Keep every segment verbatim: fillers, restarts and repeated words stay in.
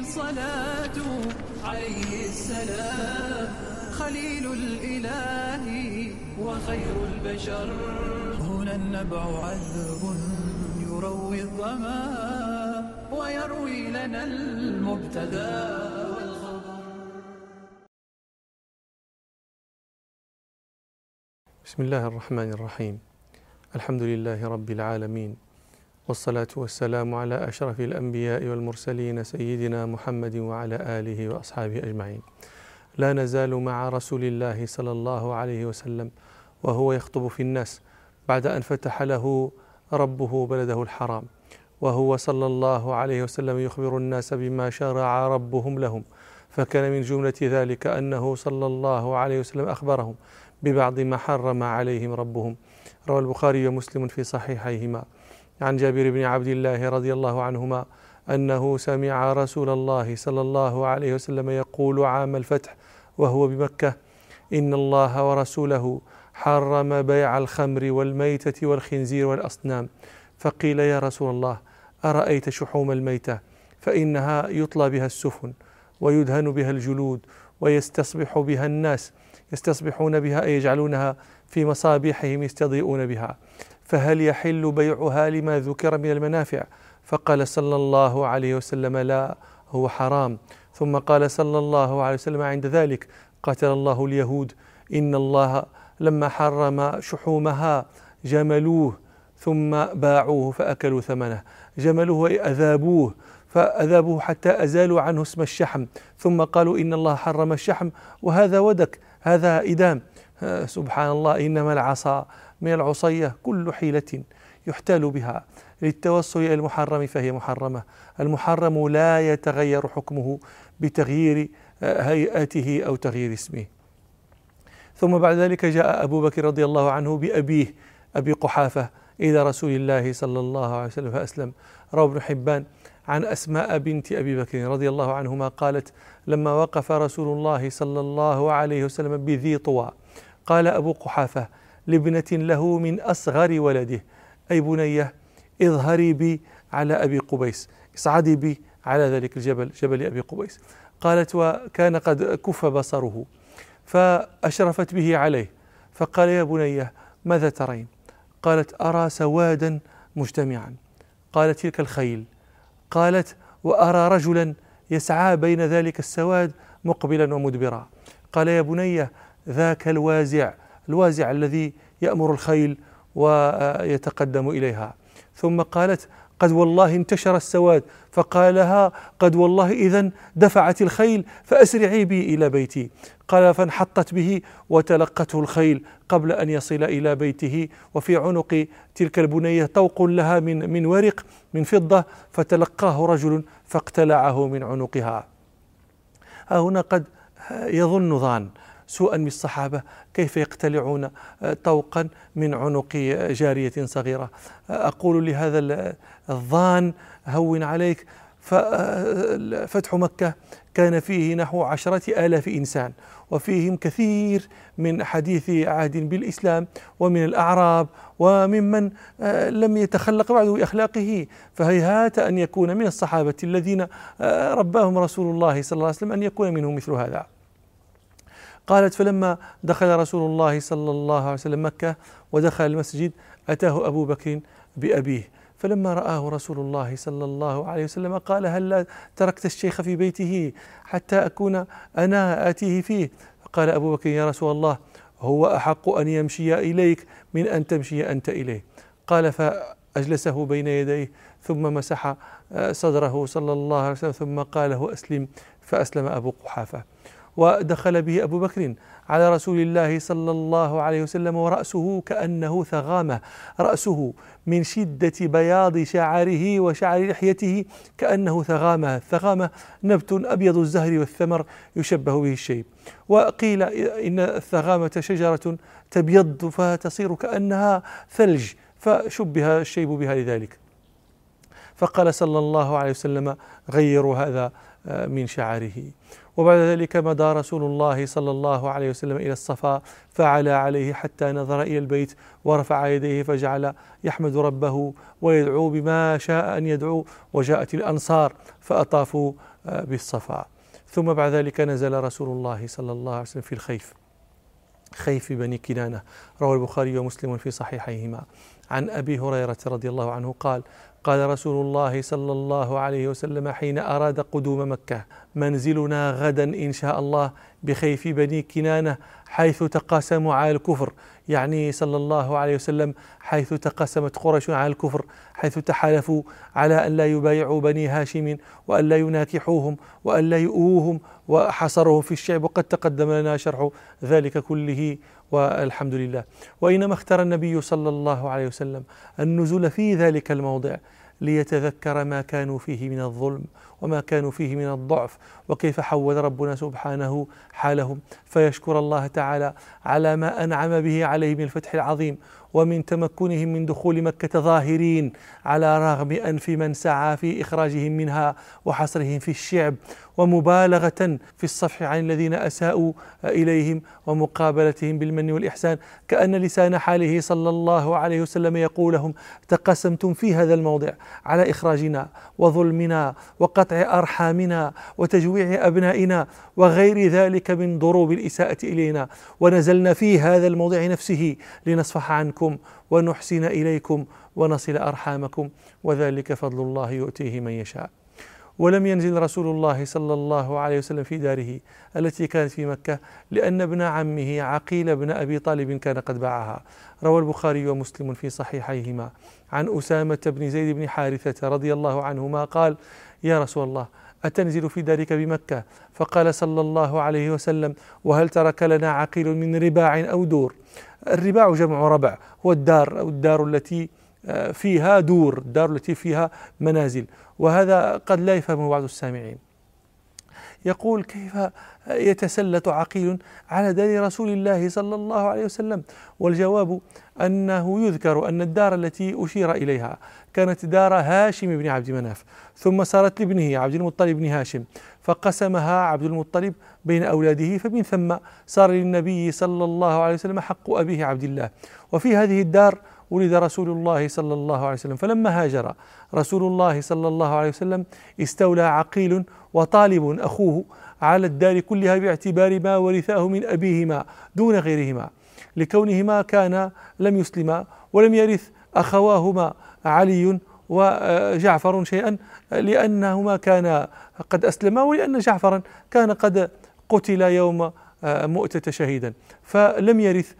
الصلاة عليه السلام، خليل الإله وخير البشر. هنا النبع عذب يروي الظما ويروي لنا المبتدى والخبر. بسم الله الرحمن الرحيم. الحمد لله رب العالمين، والصلاة والسلام على أشرف الأنبياء والمرسلين سيدنا محمد وعلى آله وأصحابه أجمعين. لا نزال مع رسول الله صلى الله عليه وسلم وهو يخطب في الناس بعد أن فتح له ربه بلده الحرام، وهو صلى الله عليه وسلم يخبر الناس بما شرع ربهم لهم، فكان من جملة ذلك أنه صلى الله عليه وسلم أخبرهم ببعض ما حرم عليهم ربهم. روى البخاري ومسلم في صحيحيهما عن جابر بن عبد الله رضي الله عنهما أنه سمع رسول الله صلى الله عليه وسلم يقول عام الفتح وهو بمكة: إن الله ورسوله حرم بيع الخمر والميتة والخنزير والأصنام. فقيل: يا رسول الله، أرأيت شحوم الميتة؟ فإنها يطلى بها السفن ويدهن بها الجلود ويستصبح بها الناس، يستصبحون بها أي يجعلونها في مصابيحهم يستضيئون بها، فهل يحل بيعها لما ذكر من المنافع؟ فقال صلى الله عليه وسلم: لا، هو حرام. ثم قال صلى الله عليه وسلم عند ذلك: قاتل الله اليهود، إن الله لما حرم شحومها جملوه ثم باعوه فأكلوا ثمنه. جملوه وأذابوه فأذابوه حتى أزالوا عنه اسم الشحم، ثم قالوا إن الله حرم الشحم وهذا ودك، هذا إدام. سبحان الله، إنما العصا من العصية كل حيلة يحتال بها للتوصل إلى المحرم فهي محرمة. المحرم لا يتغير حكمه بتغيير هيئته أو تغيير اسمه. ثم بعد ذلك جاء أبو بكر رضي الله عنه بأبيه أبي قحافة إلى رسول الله صلى الله عليه وسلم فأسلم. روى ابن حبان عن أسماء بنت أبي بكر رضي الله عنهما قالت: لما وقف رسول الله صلى الله عليه وسلم بذي طوى قال أبو قحافة لابنة له من أصغر ولده: أي بنية، اظهري بي على أبي قبيس، اصعدي بي على ذلك الجبل، جبل أبي قبيس. قالت: وكان قد كف بصره، فأشرفت به عليه، فقال: يا بنية، ماذا ترين؟ قالت: أرى سوادا مجتمعا. قالت: تلك الخيل. قالت: وأرى رجلا يسعى بين ذلك السواد مقبلا ومدبرا. قال: يا بنية، ذاك الوازع، الوازع الذي يأمر الخيل ويتقدم إليها. ثم قالت: قد والله انتشر السواد. فقال لها: قد والله إذن دفعت الخيل، فأسرعي بي إلى بيتي. قال: فانحطت به وتلقته الخيل قبل أن يصل إلى بيته، وفي عنق تلك البنية طوق لها من من ورق من فضة، فتلقاه رجل فاقتلعه من عنقها. هنا قد يظن ظان سوءا بالصحابة، كيف يقتلعون طوقا من عنق جارية صغيرة؟ أقول لهذا الظان: هون عليك. فتح مكة كان فيه نحو عشرة آلاف إنسان، وفيهم كثير من حديث عهد بالإسلام ومن الأعراب وممن لم يتخلق بعد بأخلاقه، فهيهات أن يكون من الصحابة الذين رباهم رسول الله صلى الله عليه وسلم أن يكون منهم مثل هذا. قالت: فلما دخل رسول الله صلى الله عليه وسلم مكة ودخل المسجد أتاه أبو بكر بأبيه، فلما رآه رسول الله صلى الله عليه وسلم قال: هل تركت الشيخ في بيته حتى أكون أنا آتيه فيه؟ فقال أبو بكر: يا رسول الله، هو أحق أن يمشي إليك من أن تمشي أنت إليه. قال: فأجلسه بين يديه ثم مسح صدره صلى الله عليه وسلم ثم قال له: أسلم، فأسلم أبو قحافة. ودخل به أبو بكر على رسول الله صلى الله عليه وسلم ورأسه كأنه ثغامة، رأسه من شدة بياض شعره وشعر لحيته كأنه ثغامة. الثغامة نبت أبيض الزهر والثمر يشبه به الشيب، وقيل إن الثغامة شجرة تبيض فتصير كأنها ثلج، فشبه الشيب بها لذلك. فقال صلى الله عليه وسلم: غيروا هذا من شعره. وبعد ذلك مضى رسول الله صلى الله عليه وسلم إلى الصفا فعلى عليه حتى نظر إلى البيت ورفع يديه فجعل يحمد ربه ويدعو بما شاء أن يدعو. وجاءت الأنصار فأطافوا بالصفا. ثم بعد ذلك نزل رسول الله صلى الله عليه وسلم في الخيف، خيف بني كنانة. روى البخاري ومسلم في صحيحيهما عن أبي هريرة رضي الله عنه قال: قال رسول الله صلى الله عليه وسلم حين أراد قدوم مكة: منزلنا غدا إن شاء الله بخيف بني كنانة حيث تقاسموا على الكفر، يعني صلى الله عليه وسلم حيث تقاسمت قريش على الكفر، حيث تحالفوا على أن لا يبايعوا بني هاشم وأن لا يناكحوهم وأن لا يؤوهم وحصرهم في الشعب، وقد تقدم لنا شرح ذلك كله والحمد لله. وإنما اختار النبي صلى الله عليه وسلم النزول في ذلك الموضع ليتذكر ما كانوا فيه من الظلم وما كانوا فيه من الضعف، وكيف حول ربنا سبحانه حالهم، فيشكر الله تعالى على ما أنعم به عليه من الفتح العظيم ومن تمكنهم من دخول مكة ظاهرين على رغم أنف من سعى في إخراجهم منها وحصرهم في الشعب، ومبالغة في الصفح عن الذين أساءوا إليهم ومقابلتهم بالمن والإحسان، كأن لسان حاله صلى الله عليه وسلم يقول لهم: تقسمتم في هذا الموضع على إخراجنا وظلمنا وقطع أرحامنا وتجويع أبنائنا وغير ذلك من ضروب الإساءة إلينا، ونزلنا في هذا الموضع نفسه لنصفح عنكم ونحسن إليكم ونصل أرحامكم، وذلك فضل الله يؤتيه من يشاء. ولم ينزل رسول الله صلى الله عليه وسلم في داره التي كانت في مكة لأن ابن عمه عقيل بن أبي طالب كان قد باعها. روى البخاري ومسلم في صحيحيهما عن أسامة بن زيد بن حارثة رضي الله عنهما قال: يا رسول الله، أتنزل في دارك بمكة؟ فقال صلى الله عليه وسلم: وهل ترك لنا عقيل من رباع أو دور؟ الرباع جمع ربع، هو الدار أو الدار التي فيها دور، الدار التي فيها منازل، وهذا قد لا يفهمه بعض السامعين. يقول: كيف يتسلط عقيل على دار رسول الله صلى الله عليه وسلم؟ والجواب أنه يذكر أن الدار التي أشير إليها كانت دار هاشم بن عبد مناف، ثم صارت لابنه عبد المطلب بن هاشم، فقسمها عبد المطلب بين أولاده، فمن ثم صار للنبي صلى الله عليه وسلم حق أبيه عبد الله. وفي هذه الدار ولد رسول الله صلى الله عليه وسلم، فلما هاجر رسول الله صلى الله عليه وسلم استولى عقيل وطالب أخوه على الدار كلها باعتبار ما ورثاه من أبيهما دون غيرهما، لكونهما كان لم يسلما ولم يرث أخواهما علي وجعفر شيئا، لأنهما كان قد أسلما ولأن جعفرا كان قد قتل يوم مؤتة شهيدا، فلم يرث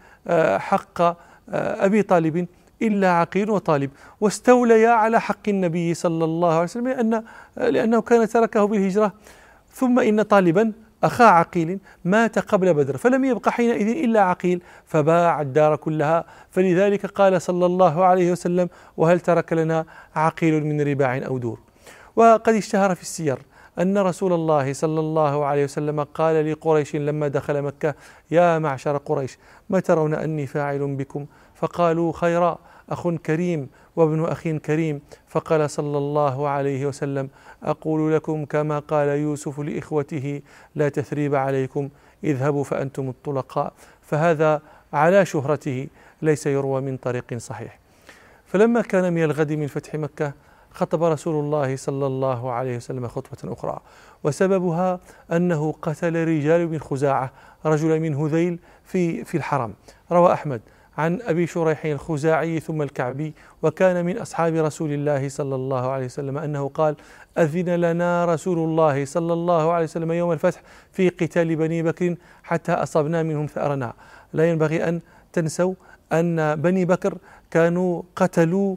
حق أبي طالب إلا عقيل وطالب، واستوليا على حق النبي صلى الله عليه وسلم لأن لأنه كان تركه بالهجرة. ثم إن طالبا أخا عقيل مات قبل بدر، فلم يبق حينئذ إلا عقيل، فباع الدار كلها. فلذلك قال صلى الله عليه وسلم: وهل ترك لنا عقيل من رباع أو دور؟ وقد اشتهر في السير أن رسول الله صلى الله عليه وسلم قال لقريش لما دخل مكة: يا معشر قريش، ما ترون أني فاعل بكم؟ فقالوا: خيرا، أخ كريم وابن أخ كريم. فقال صلى الله عليه وسلم: أقول لكم كما قال يوسف لإخوته: لا تثريب عليكم، اذهبوا فأنتم الطلقاء. فهذا على شهرته ليس يروى من طريق صحيح. فلما كان من الغد من فتح مكة خطب رسول الله صلى الله عليه وسلم خطبة أخرى، وسببها أنه قتل رجال من خزاعة رجل من هذيل في في الحرم. روى أحمد عن أبي شريح الخزاعي ثم الكعبي، وكان من أصحاب رسول الله صلى الله عليه وسلم، أنه قال: أذن لنا رسول الله صلى الله عليه وسلم يوم الفتح في قتال بني بكر حتى أصبنا منهم ثأرنا. لا ينبغي أن تنسوا أن بني بكر كانوا قتلوا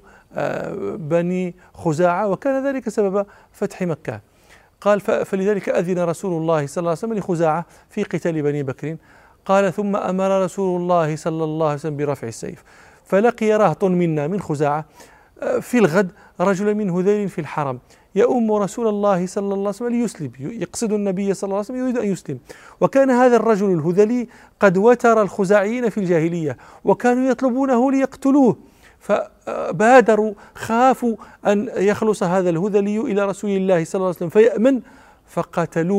بني خزاعة، وكان ذلك سبب فتح مكة. قال: فلذلك أذن رسول الله صلى الله عليه وسلم لخزاعة في قتال بني بكر. قال: ثم أمر رسول الله صلى الله عليه وسلم برفع السيف، فلقي رهط منا من خزاعة في الغد رجل من هذيل في الحرم يؤم رسول الله صلى الله عليه وسلم ليسلم، يقصد النبي صلى الله عليه وسلم يريد أن يسلم. وكان هذا الرجل الهذلي قد وتر الخزاعيين في الجاهلية وكانوا يطلبونه ليقتلوه، فبادروا، خافوا أن يخلص هذا الهذلي إلى رسول الله صلى الله عليه وسلم فيأمن، فقتلوه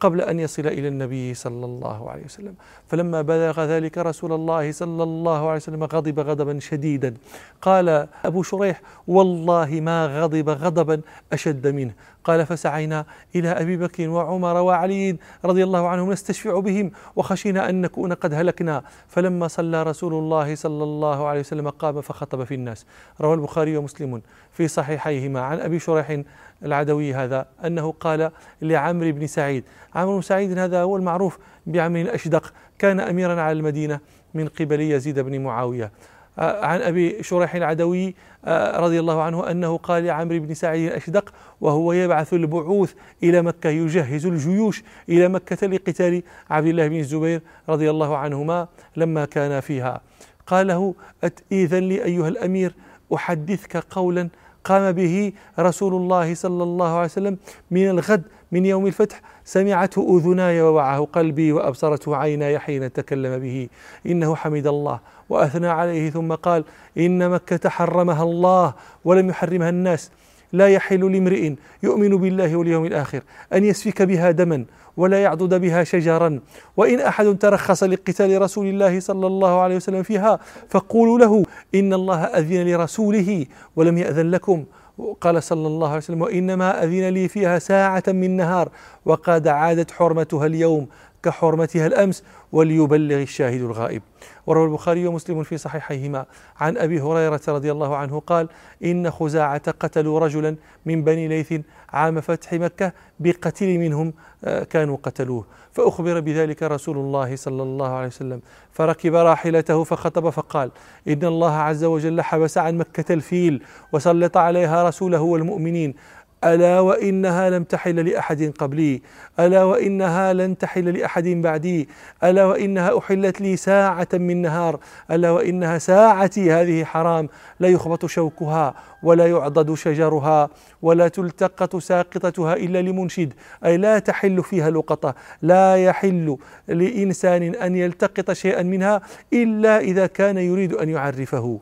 قبل أن يصل إلى النبي صلى الله عليه وسلم. فلما بلغ ذلك رسول الله صلى الله عليه وسلم غضب غضبا شديدا. قال أبو شريح: والله ما غضب غضبا أشد منه. قال: فسعينا إلى أبي بكر وعمر وعلي رضي الله عنهم نستشفع بهم وخشينا أن نكون قد هلكنا. فلما صلى رسول الله صلى الله عليه وسلم قام فخطب في الناس. روى البخاري ومسلم في صحيحيهما عن أبي شريح العدوي هذا أنه قال لعمرو بن سعيد، عمرو بن سعيد هذا هو المعروف بعمرو الأشدق، كان أميرا على المدينة من قبل يزيد بن معاوية. عن أبي شريح العدوي رضي الله عنه أنه قال لعمرو بن سعيد الأشدق وهو يبعث البعوث إلى مكة، يجهز الجيوش إلى مكة لقتال عبد الله بن الزبير رضي الله عنهما لما كان فيها، قال له: إذن لي أيها الأمير أحدثك قولا قام به رسول الله صلى الله عليه وسلم من الغد من يوم الفتح، سمعته أذناي ووعاه قلبي وأبصرته عيناي حين تكلم به، إنه حمد الله وأثنى عليه ثم قال: إن مكة حرمها الله ولم يحرمها الناس، لا يحل لامرئ يؤمن بالله واليوم الآخر أن يسفك بها دما ولا يعضد بها شجرا، وإن أحد ترخص لقتال رسول الله صلى الله عليه وسلم فيها فقولوا له إن الله أذن لرسوله ولم يأذن لكم. قال صلى الله عليه وسلم: وإنما أذن لي فيها ساعة من نهار وقد عادت حرمتها اليوم كحرمتها الأمس وليبلغ الشاهد الغائب. وروى البخاري ومسلم في صحيحيهما عن أبي هريرة رضي الله عنه قال: إن خزاعة قتلوا رجلا من بني ليث عام فتح مكة بقتيل منهم كانوا قتلوه، فأخبر بذلك رسول الله صلى الله عليه وسلم، فركب راحلته فخطب فقال: إن الله عز وجل حبس عن مكة الفيل وسلط عليها رسوله والمؤمنين، ألا وإنها لم تحل لأحد قبلي، ألا وإنها لن تحل لأحد بعدي، ألا وإنها أحلت لي ساعة من نهار، ألا وإنها ساعتي هذه حرام، لا يخبط شوكها ولا يعضد شجرها ولا تلتقط ساقطتها إلا لمنشد، أي لا تحل فيها لقطة، لا يحل لإنسان أن يلتقط شيئا منها إلا إذا كان يريد أن يعرفه.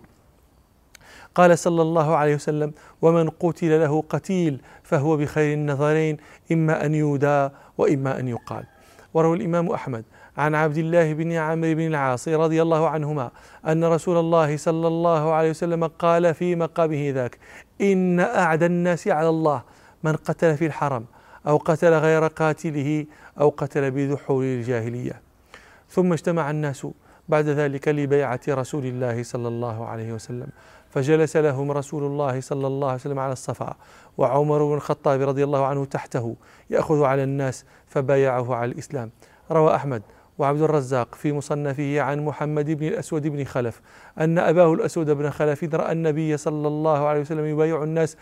قال صلى الله عليه وسلم: ومن قتل له قتيل فهو بخير النظرين، إما أن يودى وإما أن يقال. وروى الإمام أحمد عن عبد الله بن عمرو بن العاص رضي الله عنهما أن رسول الله صلى الله عليه وسلم قال في مقامه ذاك: إن أعدى الناس على الله من قتل في الحرم أو قتل غير قاتله أو قتل بذحول الجاهلية. ثم اجتمع الناس بعد ذلك لبيعة رسول الله صلى الله عليه وسلم، فجلس لهم رسول الله صلى الله عليه وسلم على الصفا، وعمر بن الخطاب رضي الله عنه تحته يأخذ على الناس، فبايعه على الإسلام. روى أحمد وعبد الرزاق في مصنفه عن محمد بن الأسود بن خلف أن أباه الأسود بن خلف رأى النبي صلى الله عليه وسلم يبايع الناس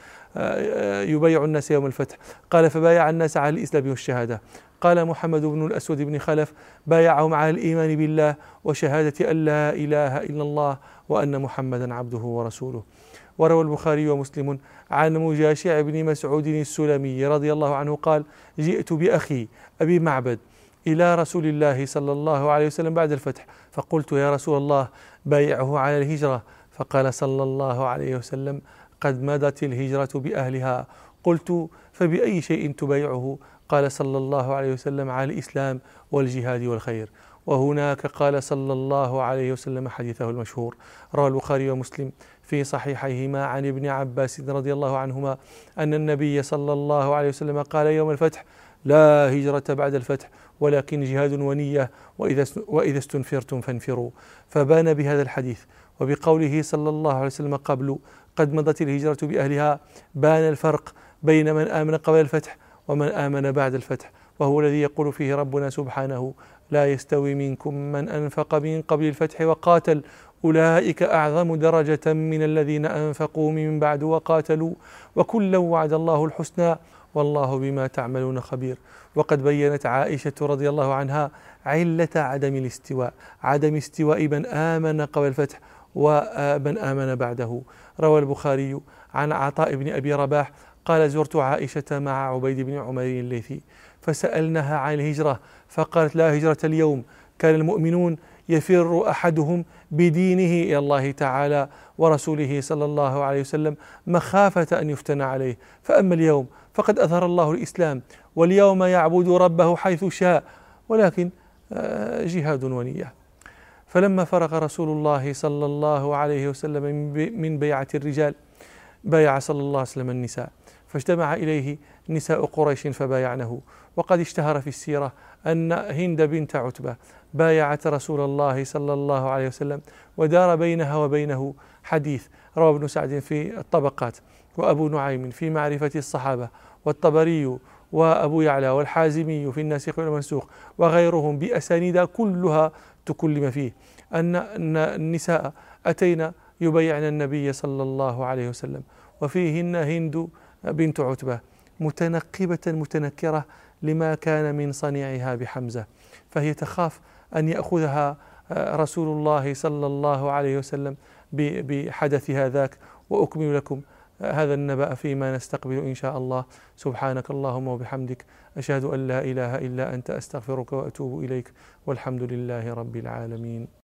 يبايع الناس يوم الفتح، قال: فبايع الناس على الإسلام والشهادة. قال محمد بن الأسود بن خلف: بايعهم على الإيمان بالله وشهادة أن لا إله إلا الله وأن محمدا عبده ورسوله. وروى البخاري ومسلم عن مجاشع بن مسعود السلمي رضي الله عنه قال: جئت بأخي أبي معبد إلى رسول الله صلى الله عليه وسلم بعد الفتح، فقلت: يا رسول الله بايعه على الهجرة، فقال صلى الله عليه وسلم: قد مضت الهجرة بأهلها. قلت: فبأي شيء تبايعه؟ قال صلى الله عليه وسلم: على الإسلام والجهاد والخير. وهناك قال صلى الله عليه وسلم حديثه المشهور. روى البخاري ومسلم في صحيحيهما عن ابن عباس رضي الله عنهما أن النبي صلى الله عليه وسلم قال يوم الفتح: لا هجرة بعد الفتح ولكن جهاد ونية، وإذا استنفرتم فانفروا. فبان بهذا الحديث وبقوله صلى الله عليه وسلم قبل: قد مضت الهجرة بأهلها، بان الفرق بين من آمن قبل الفتح ومن آمن بعد الفتح، وهو الذي يقول فيه ربنا سبحانه: لا يستوي منكم من أنفق من قبل الفتح وقاتل، أولئك أعظم درجة من الذين أنفقوا من بعد وقاتلوا، وكلا وعد الله الحسنى والله بما تعملون خبير. وقد بينت عائشة رضي الله عنها علة عدم الاستواء، عدم استواء من آمن قبل الفتح ومن آمن بعده. روى البخاري عن عطاء بن أبي رباح قال: زرت عائشة مع عبيد بن عمير الليثي فسألناها عن الهجرة، فقالت: لا هجرة اليوم، كان المؤمنون يفر أحدهم بدينه إلى الله تعالى ورسوله صلى الله عليه وسلم مخافة أن يفتن عليه. فأما اليوم فقد أظهر الله الإسلام، واليوم يعبد ربه حيث شاء، ولكن جهاد ونية. فلما فرغ رسول الله صلى الله عليه وسلم من بيعة الرجال بايع صلى الله عليه وسلم النساء، فاجتمع إليه نساء قريش فبايعنه. وقد اشتهر في السيرة أن هند بنت عتبة بايعت رسول الله صلى الله عليه وسلم، ودار بينها وبينه حديث رواه ابن سعد في الطبقات، وأبو نعيم في معرفة الصحابة، والطبري وأبو يعلى والحازمي في الناسخ والمنسوخ وغيرهم بأسانيد كلها تكلم فيه أن النساء أتينا يبايعن النبي صلى الله عليه وسلم، وفيهن هند بنت عتبة متنقبة متنكرة لما كان من صنيعها بحمزة، فهي تخاف أن يأخذها رسول الله صلى الله عليه وسلم بحدث هذاك. وأكمل لكم هذا النبأ فيما نستقبل إن شاء الله. سبحانك اللهم وبحمدك، أشهد أن لا إله إلا أنت، أستغفرك وأتوب إليك، والحمد لله رب العالمين.